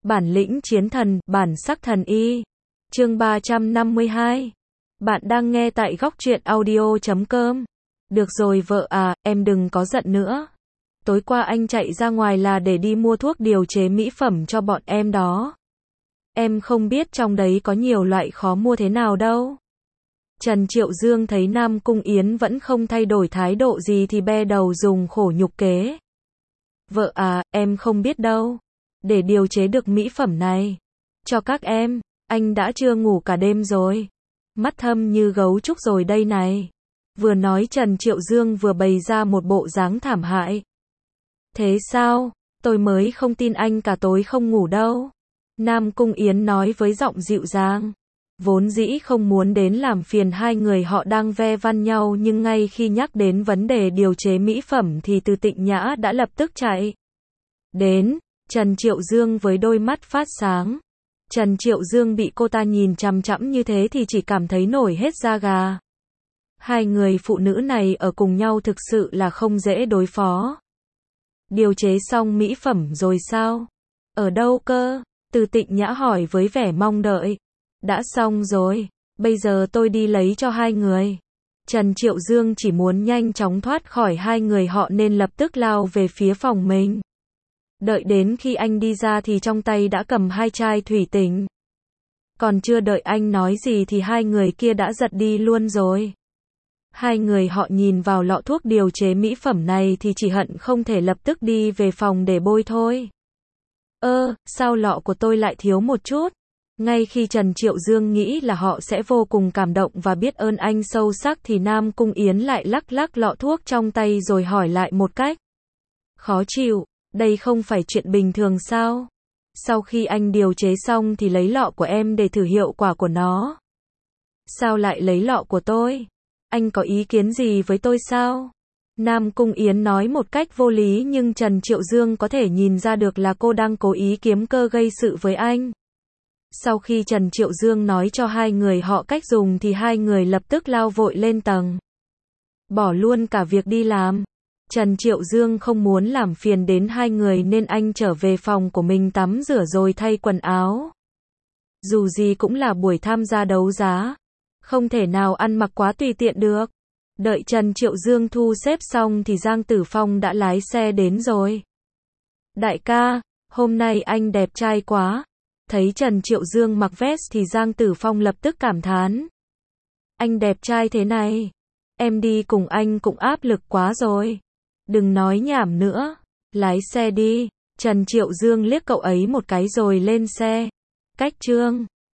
Bản lĩnh chiến thần, bản sắc thần y. Chương 352. Bạn đang nghe tại góc truyện audio.com. Được rồi vợ à, em đừng có giận nữa. Tối qua anh chạy ra ngoài là để đi mua thuốc điều chế mỹ phẩm cho bọn em đó. Em không biết trong đấy có nhiều loại khó mua thế nào đâu. Trần Triệu Dương thấy Nam Cung Yến vẫn không thay đổi thái độ gì thì be đầu dùng khổ nhục kế. Vợ à, em không biết đâu. Để điều chế được mỹ phẩm này cho các em, anh đã chưa ngủ cả đêm rồi. Mắt thâm như gấu trúc rồi đây này. Vừa nói Trần Triệu Dương vừa bày ra một bộ dáng thảm hại. Thế sao? Tôi mới không tin anh cả tối không ngủ đâu. Nam Cung Yến nói với giọng dịu dàng. Vốn dĩ không muốn đến làm phiền hai người họ đang ve vãn nhau, nhưng ngay khi nhắc đến vấn đề điều chế mỹ phẩm thì Từ Tịnh Nhã đã lập tức chạy đến. Trần Triệu Dương với đôi mắt phát sáng. Trần Triệu Dương bị cô ta nhìn chằm chằm như thế thì chỉ cảm thấy nổi hết da gà. Hai người phụ nữ này ở cùng nhau thực sự là không dễ đối phó. Điều chế xong mỹ phẩm rồi sao? Ở đâu cơ? Từ Tịnh Nhã hỏi với vẻ mong đợi. Đã xong rồi, bây giờ tôi đi lấy cho hai người. Trần Triệu Dương chỉ muốn nhanh chóng thoát khỏi hai người họ nên lập tức lao về phía phòng mình. Đợi đến khi anh đi ra thì trong tay đã cầm hai chai thủy tinh. Còn chưa đợi anh nói gì thì hai người kia đã giật đi luôn rồi. Hai người họ nhìn vào lọ thuốc điều chế mỹ phẩm này thì chỉ hận không thể lập tức đi về phòng để bôi thôi. Sao lọ của tôi lại thiếu một chút? Ngay khi Trần Triệu Dương nghĩ là họ sẽ vô cùng cảm động và biết ơn anh sâu sắc thì Nam Cung Yến lại lắc lắc lọ thuốc trong tay rồi hỏi lại một cách khó chịu. Đây không phải chuyện bình thường sao? Sau khi anh điều chế xong thì lấy lọ của em để thử hiệu quả của nó. Sao lại lấy lọ của tôi? Anh có ý kiến gì với tôi sao? Nam Cung Yến nói một cách vô lý nhưng Trần Triệu Dương có thể nhìn ra được là cô đang cố ý kiếm cơ gây sự với anh. Sau khi Trần Triệu Dương nói cho hai người họ cách dùng thì hai người lập tức lao vội lên tầng. Bỏ luôn cả việc đi làm. Trần Triệu Dương không muốn làm phiền đến hai người nên anh trở về phòng của mình tắm rửa rồi thay quần áo. Dù gì cũng là buổi tham gia đấu giá. Không thể nào ăn mặc quá tùy tiện được. Đợi Trần Triệu Dương thu xếp xong thì Giang Tử Phong đã lái xe đến rồi. Đại ca, hôm nay anh đẹp trai quá. Thấy Trần Triệu Dương mặc vest thì Giang Tử Phong lập tức cảm thán. Anh đẹp trai thế này. Em đi cùng anh cũng áp lực quá rồi. Đừng nói nhảm nữa. Lái xe đi. Trần Triệu Dương liếc cậu ấy một cái rồi lên xe. Cách chương